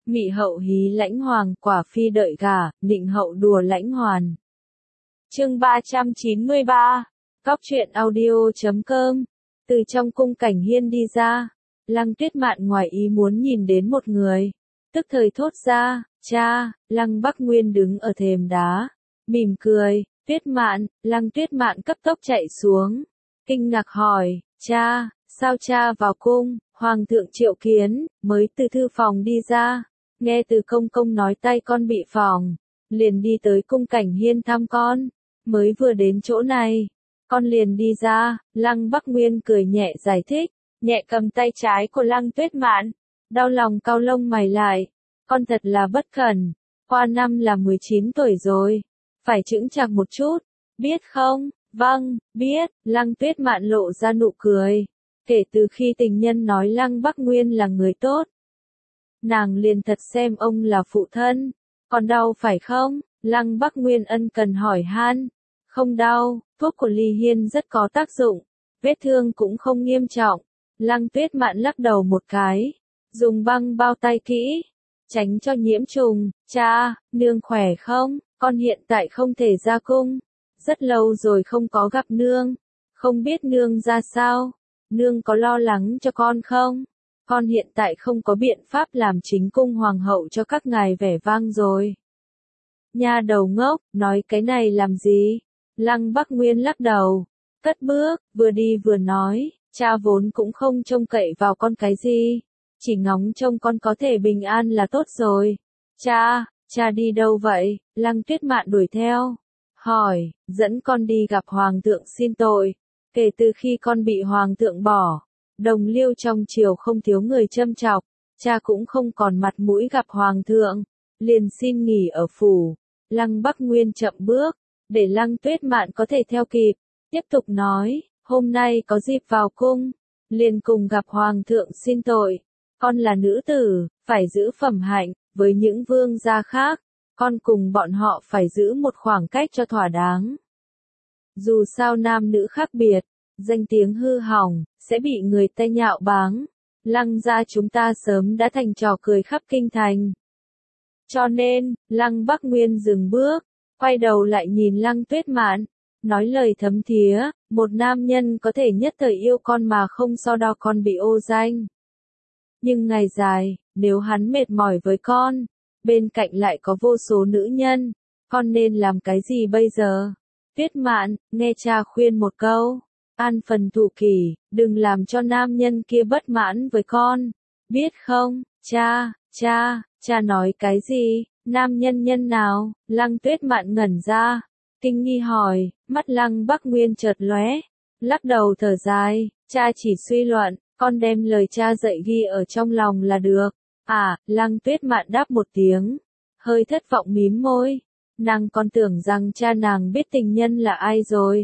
Mị hậu hí lãnh hoàng, quả phi đợi gả, nịnh hậu đùa lãnh hoàn. Chương 393, Cóc truyện audio.com. Từ trong cung Cảnh Hiên đi ra, Lăng Tuyết Mạn ngoài ý muốn nhìn đến một người, tức thời thốt ra, cha. Lăng Bắc Nguyên đứng ở thềm đá, mỉm cười. Tuyết Mạn. Lăng Tuyết Mạn cấp tốc chạy xuống, kinh ngạc hỏi, cha, sao cha vào cung? Hoàng thượng triệu kiến, mới từ thư phòng đi ra, nghe từ công công nói tay con bị phỏng, liền đi tới cung Cảnh Hiên thăm con, mới vừa đến chỗ này, con liền đi ra. Lăng Bắc Nguyên cười nhẹ giải thích, nhẹ cầm tay trái của Lăng Tuyết Mạn, đau lòng cau lông mày lại, con thật là bất cẩn, qua năm là 19 tuổi rồi, phải chững chạc một chút, biết không? Vâng, biết. Lăng Tuyết Mạn lộ ra nụ cười, kể từ khi tình nhân nói Lăng Bắc Nguyên là người tốt, nàng liền thật xem ông là phụ thân. Còn đau phải không? Lăng Bắc Nguyên ân cần hỏi han. Không đau, thuốc của Ly Hiên rất có tác dụng, vết thương cũng không nghiêm trọng. Lăng Tuyết Mạn lắc đầu một cái, dùng băng bao tay kỹ, tránh cho nhiễm trùng. Cha, nương khỏe không? Con hiện tại không thể ra cung, rất lâu rồi không có gặp nương, không biết nương ra sao, nương có lo lắng cho con không? Con hiện tại không có biện pháp làm chính cung hoàng hậu cho các ngài vẻ vang rồi. Nha đầu ngốc, nói cái này làm gì? Lăng Bắc Nguyên lắc đầu, cất bước, vừa đi vừa nói, cha vốn cũng không trông cậy vào con cái gì, chỉ ngóng trông con có thể bình an là tốt rồi. Cha đi đâu vậy? Lăng Tuyết Mạn đuổi theo, hỏi, dẫn con đi gặp hoàng thượng xin tội, kể từ khi con bị hoàng thượng bỏ, đồng liêu trong triều không thiếu người châm chọc, cha cũng không còn mặt mũi gặp hoàng thượng, liền xin nghỉ ở phủ. Lăng Bắc Nguyên chậm bước, để Lăng Tuyết Mạn có thể theo kịp, tiếp tục nói, hôm nay có dịp vào cung, liền cùng gặp hoàng thượng xin tội, con là nữ tử, phải giữ phẩm hạnh, với những vương gia khác, con cùng bọn họ phải giữ một khoảng cách cho thỏa đáng. Dù sao nam nữ khác biệt, danh tiếng hư hỏng, sẽ bị người ta nhạo báng. Lăng gia chúng ta sớm đã thành trò cười khắp kinh thành. Cho nên, Lăng Bắc Nguyên dừng bước, quay đầu lại nhìn Lăng Tuyết Mạn, nói lời thấm thía, một nam nhân có thể nhất thời yêu con mà không so đo con bị ô danh. Nhưng ngày dài, nếu hắn mệt mỏi với con, bên cạnh lại có vô số nữ nhân, con nên làm cái gì bây giờ? Tuyết Mạn, nghe cha khuyên một câu, an phần thủ kỷ, đừng làm cho nam nhân kia bất mãn với con, biết không? Cha nói cái gì? Nam nhân nào? Lăng Tuyết Mạn ngẩn ra, kinh nghi hỏi, mắt Lăng Bắc Nguyên chợt lóe, lắc đầu thở dài, cha chỉ suy luận, con đem lời cha dạy ghi ở trong lòng là được. Lăng Tuyết Mạn đáp một tiếng, hơi thất vọng mím môi, nàng còn tưởng rằng cha nàng biết tình nhân là ai rồi.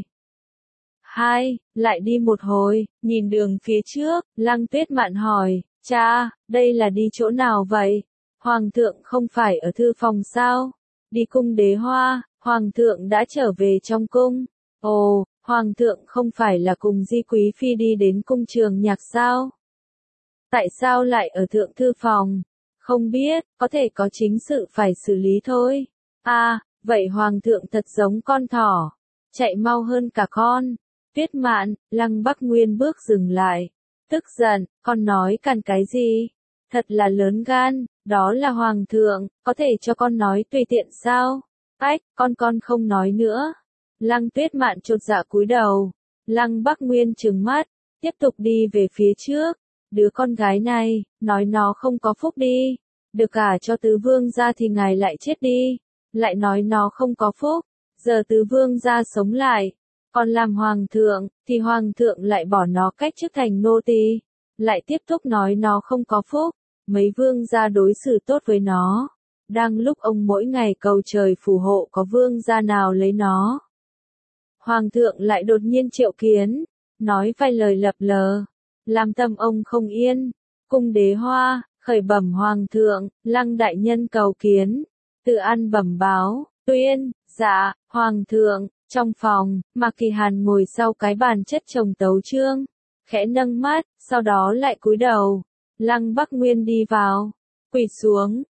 Lại đi một hồi, nhìn đường phía trước, Lăng Tuyết Mạn hỏi, cha, đây là đi chỗ nào vậy? Hoàng thượng không phải ở thư phòng sao? Đi cung Đế Hoa, hoàng thượng đã trở về trong cung. Ồ, hoàng thượng không phải là cùng Di Quý Phi đi đến cung Trường Nhạc sao? Tại sao lại ở thượng thư phòng? Không biết, có thể có chính sự phải xử lý thôi. Vậy hoàng thượng thật giống con thỏ, chạy mau hơn cả con. Tuyết Mạn. Lăng Bắc Nguyên bước dừng lại, tức giận, con nói càn cái gì? Thật là lớn gan, đó là hoàng thượng, có thể cho con nói tùy tiện sao? Con không nói nữa. Lăng Tuyết Mạn chột dạ cúi đầu. Lăng Bắc Nguyên trừng mắt, tiếp tục đi về phía trước. Đứa con gái này, nói nó không có phúc đi, được cả cho tứ vương gia thì ngài lại chết đi, lại nói nó không có phúc, giờ tứ vương gia sống lại, còn làm hoàng thượng, thì hoàng thượng lại bỏ nó cách chức thành nô tỳ, lại tiếp tục nói nó không có phúc, mấy vương gia đối xử tốt với nó, đang lúc ông mỗi ngày cầu trời phù hộ có vương gia nào lấy nó. Hoàng thượng lại đột nhiên triệu kiến, nói vài lời lập lờ, làm tâm ông không yên. Cung Đế Hoa, khởi bẩm hoàng thượng, Lăng đại nhân cầu kiến. Tự An bẩm báo, tuyên, dạ, hoàng thượng. Trong phòng, Mạc Kỳ Hàn ngồi sau cái bàn chất chồng tấu chương, khẽ nâng mắt, sau đó lại cúi đầu. Lăng Bắc Nguyên đi vào, quỳ xuống,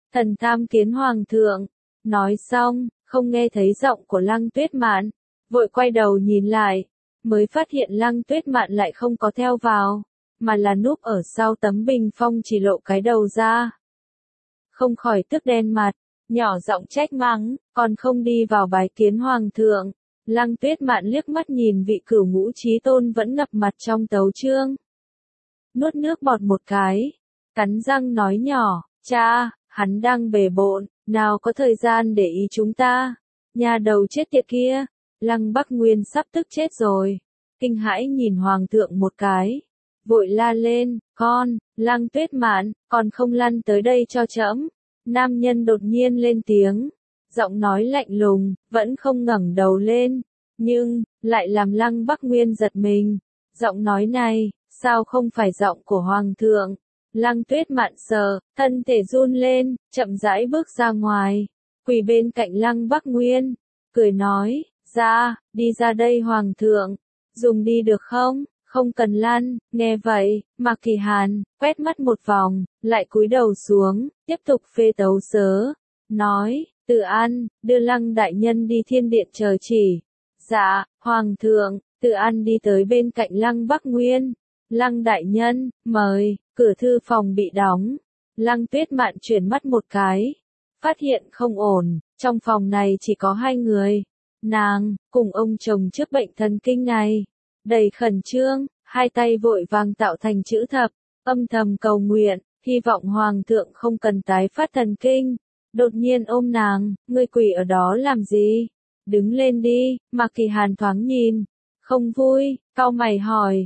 thần tham kiến hoàng thượng. Nói xong, không nghe thấy giọng của Lăng Tuyết Mạn, vội quay đầu nhìn lại, mới phát hiện Lăng Tuyết Mạn lại không có theo vào, mà là núp ở sau tấm bình phong chỉ lộ cái đầu ra. Không khỏi tức đen mặt, nhỏ giọng trách mắng, còn không đi vào bái kiến hoàng thượng. Lăng Tuyết Mạn liếc mắt nhìn vị Cửu Ngũ Chí Tôn vẫn ngập mặt trong tấu chương. Nuốt nước bọt một cái, cắn răng nói nhỏ, cha, hắn đang bề bộn, nào có thời gian để ý chúng ta. Nhà đầu chết tiệt kia, Lăng Bắc Nguyên sắp tức chết rồi. Kinh hãi nhìn hoàng thượng một cái, vội la lên, con, Lăng Tuyết Mạn, còn không lăn tới đây cho trẫm. Nam nhân đột nhiên lên tiếng, giọng nói lạnh lùng, vẫn không ngẩng đầu lên, nhưng lại làm Lăng Bắc Nguyên giật mình. Giọng nói này, sao không phải giọng của hoàng thượng? Lăng Tuyết Mạn sợ, thân thể run lên, chậm rãi bước ra ngoài, quỳ bên cạnh Lăng Bắc Nguyên, cười nói, đi ra đây hoàng thượng, dùng đi được không? Không cần lăn. Nghe vậy, Mạc Kỳ Hàn quét mắt một vòng, lại cúi đầu xuống, tiếp tục phê tấu sớ, nói, Từ An, đưa Lăng đại nhân đi thiên điện chờ chỉ. Dạ, hoàng thượng. Từ An đi tới bên cạnh Lăng Bắc Nguyên. Lăng đại nhân, mời. Cửa thư phòng bị đóng. Lăng Tuyết Mạn chuyển mắt một cái, phát hiện không ổn, trong phòng này chỉ có hai người. Nàng, cùng ông chồng trước bệnh thần kinh này, đầy khẩn trương, hai tay vội vàng tạo thành chữ thập, âm thầm cầu nguyện, hy vọng hoàng thượng không cần tái phát thần kinh. Đột nhiên ôm nàng, ngươi quỳ ở đó làm gì? Đứng lên đi. Mạc Kỳ Hàn thoáng nhìn, không vui, cau mày hỏi,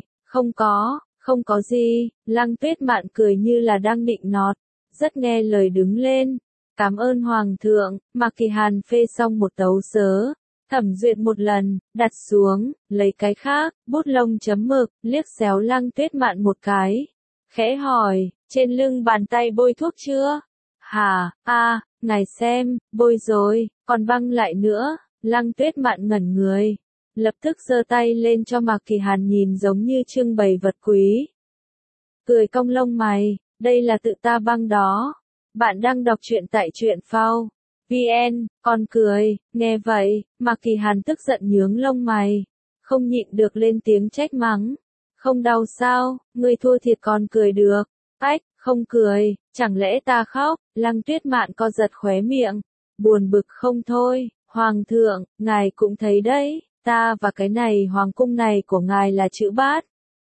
không có gì. Lăng Tuyết Mạn cười như là đang nịnh nọt, rất nghe lời đứng lên. Cảm ơn hoàng thượng. Mạc Kỳ Hàn phê xong một tấu sớ, thẩm duyệt một lần, đặt xuống, lấy cái khác, bút lông chấm mực, liếc xéo Lăng Tuyết Mạn một cái, khẽ hỏi, trên lưng bàn tay bôi thuốc chưa? Hả, ngài xem, bôi rồi, còn băng lại nữa. Lăng Tuyết Mạn ngẩn người, lập tức giơ tay lên cho Mạc Kỳ Hàn nhìn giống như trưng bày vật quý. Cười cong lông mày, đây là tự ta băng đó. Bạn đang đọc truyện tại truyện phao VN, còn cười. Nghe vậy, Mạc Kỳ Hàn tức giận nhướng lông mày, không nhịn được lên tiếng trách mắng. Không đau sao, ngươi thua thiệt còn cười được. Ách, không cười, chẳng lẽ ta khóc? Lăng Tuyết Mạn co giật khóe miệng, buồn bực không thôi. Hoàng thượng, ngài cũng thấy đấy, ta và cái này hoàng cung này của ngài là chữ bát.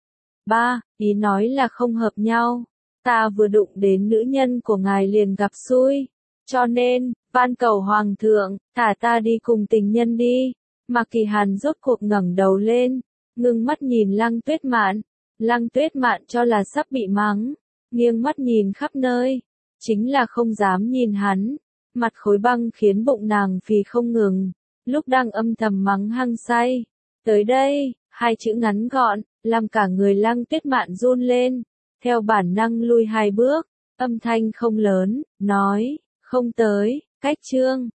Ý nói là không hợp nhau. Ta vừa đụng đến nữ nhân của ngài liền gặp xui. Cho nên, van cầu hoàng thượng, thả ta đi cùng tình nhân đi. Mạc Kỳ Hàn rốt cuộc ngẩng đầu lên, ngưng mắt nhìn Lăng Tuyết Mạn. Lăng Tuyết Mạn cho là sắp bị mắng, nghiêng mắt nhìn khắp nơi, chính là không dám nhìn hắn. Mặt khối băng khiến bụng nàng phì không ngừng, lúc đang âm thầm mắng hăng say. Tới đây, hai chữ ngắn gọn, làm cả người Lăng Tuyết Mạn run lên, theo bản năng lui hai bước, âm thanh không lớn, nói, không tới, cách chương.